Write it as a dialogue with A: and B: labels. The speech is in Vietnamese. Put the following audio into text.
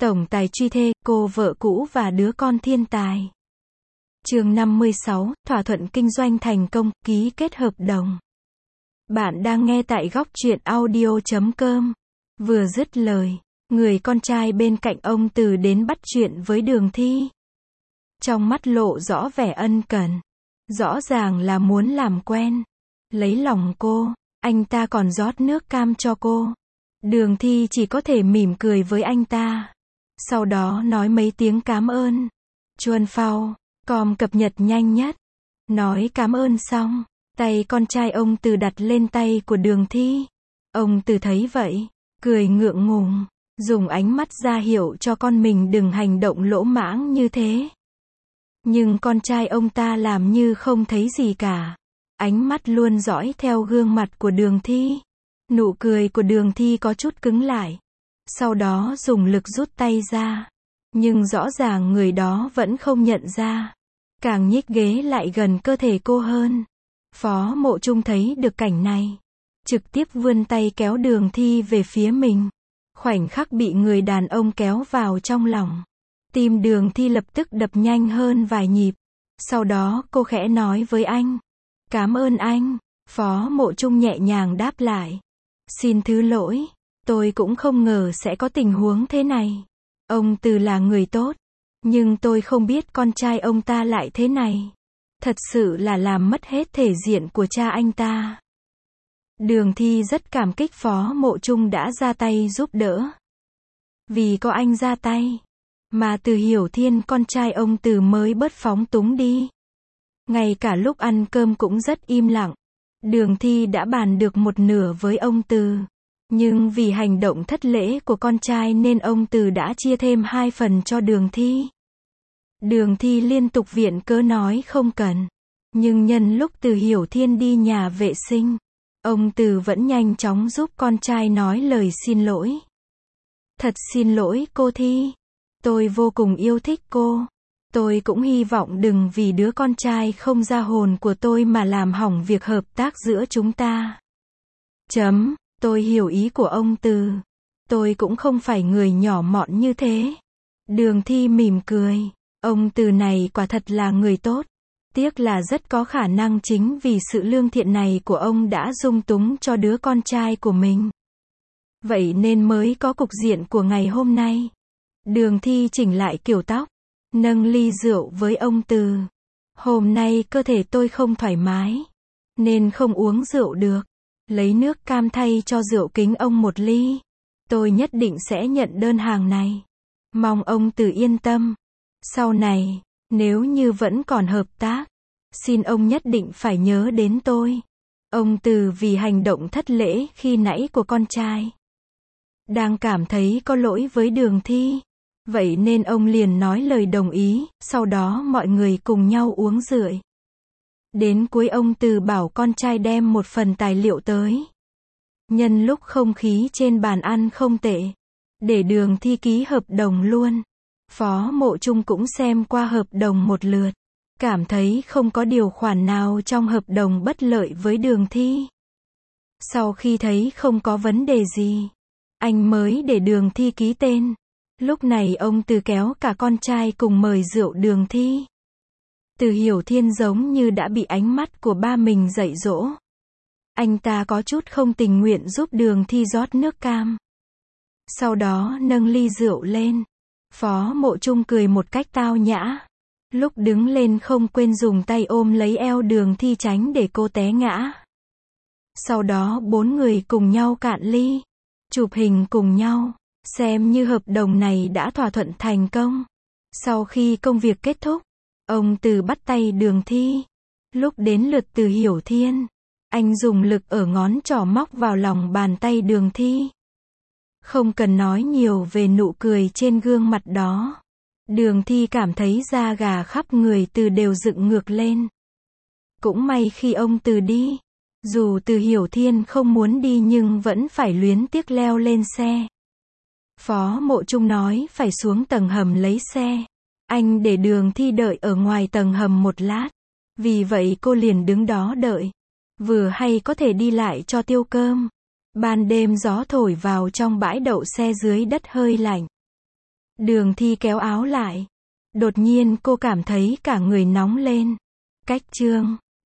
A: Tổng tài truy thê, cô vợ cũ và đứa con thiên tài. Chương 56, thỏa thuận kinh doanh thành công, ký kết hợp đồng. Bạn đang nghe tại góc truyện audio.com. Vừa dứt lời, người con trai bên cạnh ông Từ đến bắt chuyện với Đường Thi. Trong mắt lộ rõ vẻ ân cần. Rõ ràng là muốn làm quen. Lấy lòng cô, anh ta còn rót nước cam cho cô. Đường Thi chỉ có thể mỉm cười với anh ta. Sau đó nói mấy tiếng cảm ơn. Chuan phao, com cập nhật nhanh nhất. Nói cảm ơn xong, tay con trai ông Từ đặt lên tay của Đường Thi. Ông Từ thấy vậy, cười ngượng ngùng, dùng ánh mắt ra hiệu cho con mình đừng hành động lỗ mãng như thế. Nhưng con trai ông ta làm như không thấy gì cả. Ánh mắt luôn dõi theo gương mặt của Đường Thi. Nụ cười của Đường Thi có chút cứng lại. Sau đó dùng lực rút tay ra. Nhưng rõ ràng người đó vẫn không nhận ra. Càng nhích ghế lại gần cơ thể cô hơn. Phó Mộ Trung thấy được cảnh này. Trực tiếp vươn tay kéo Đường Thi về phía mình. Khoảnh khắc bị người đàn ông kéo vào trong lòng. Tim Đường Thi lập tức đập nhanh hơn vài nhịp. Sau đó cô khẽ nói với anh. Cảm ơn anh. Phó Mộ Trung nhẹ nhàng đáp lại. Xin thứ lỗi. Tôi cũng không ngờ sẽ có tình huống thế này. Ông Từ là người tốt. Nhưng tôi không biết con trai ông ta lại thế này. Thật sự là làm mất hết thể diện của cha anh ta. Đường Thi rất cảm kích Phó Mộ Trung đã ra tay giúp đỡ. Vì có anh ra tay, mà Từ Hiểu Thiên con trai ông Từ mới bớt phóng túng đi. Ngay cả lúc ăn cơm cũng rất im lặng. Đường Thi đã bàn được một nửa với ông Từ. Nhưng vì hành động thất lễ của con trai nên ông Từ đã chia thêm 2 phần cho Đường Thi. Đường Thi liên tục viện cớ nói không cần. Nhưng nhân lúc Từ Hiểu Thiên đi nhà vệ sinh, ông Từ vẫn nhanh chóng giúp con trai nói lời xin lỗi. Thật xin lỗi cô Thi. Tôi vô cùng yêu thích cô. Tôi cũng hy vọng đừng vì đứa con trai không ra hồn của tôi mà làm hỏng việc hợp tác giữa chúng ta. Tôi hiểu ý của ông Từ. Tôi cũng không phải người nhỏ mọn như thế. Đường Thi mỉm cười. Ông Từ này quả thật là người tốt. Tiếc là rất có khả năng chính vì sự lương thiện này của ông đã dung túng cho đứa con trai của mình. Vậy nên mới có cục diện của ngày hôm nay. Đường Thi chỉnh lại kiểu tóc. Nâng ly rượu với ông Từ. Hôm nay cơ thể tôi không thoải mái. Nên không uống rượu được. Lấy nước cam thay cho rượu kính ông một ly. Tôi nhất định sẽ nhận đơn hàng này. Mong ông Từ yên tâm. Sau này, nếu như vẫn còn hợp tác, xin ông nhất định phải nhớ đến tôi. Ông Từ vì hành động thất lễ khi nãy của con trai. Đang cảm thấy có lỗi với Đường Thi. Vậy nên ông liền nói lời đồng ý, sau đó mọi người cùng nhau uống rượu. Đến cuối ông Từ bảo con trai đem một phần tài liệu tới. Nhân lúc không khí trên bàn ăn không tệ, để Đường Thi ký hợp đồng luôn. Phó Mộ Trung cũng xem qua hợp đồng một lượt. Cảm thấy không có điều khoản nào trong hợp đồng bất lợi với Đường Thi. Sau khi thấy không có vấn đề gì, anh mới để Đường Thi ký tên. Lúc này ông Từ kéo cả con trai cùng mời rượu Đường Thi. Từ Hiểu Thiên giống như đã bị ánh mắt của ba mình dạy dỗ. Anh ta có chút không tình nguyện giúp Đường Thi rót nước cam. Sau đó nâng ly rượu lên. Phó Mộ Trung cười một cách tao nhã. Lúc đứng lên không quên dùng tay ôm lấy eo Đường Thi tránh để cô té ngã. Sau đó 4 người cùng nhau cạn ly. Chụp hình cùng nhau. Xem như hợp đồng này đã thỏa thuận thành công. Sau khi công việc kết thúc, ông Từ bắt tay Đường Thi. Lúc đến lượt Từ Hiểu Thiên, anh dùng lực ở ngón trỏ móc vào lòng bàn tay Đường Thi. Không cần nói nhiều về nụ cười trên gương mặt đó. Đường Thi cảm thấy da gà khắp người Từ đều dựng ngược lên. Cũng may khi ông Từ đi, dù Từ Hiểu Thiên không muốn đi nhưng vẫn phải luyến tiếc leo lên xe. Phó Mộ Trung nói phải xuống tầng hầm lấy xe. Anh để Đường Thi đợi ở ngoài tầng hầm một lát. Vì vậy cô liền đứng đó đợi. Vừa hay có thể đi lại cho tiêu cơm. Ban đêm gió thổi vào trong bãi đậu xe dưới đất hơi lạnh. Đường Thi kéo áo lại. Đột nhiên cô cảm thấy cả người nóng lên. Cách chương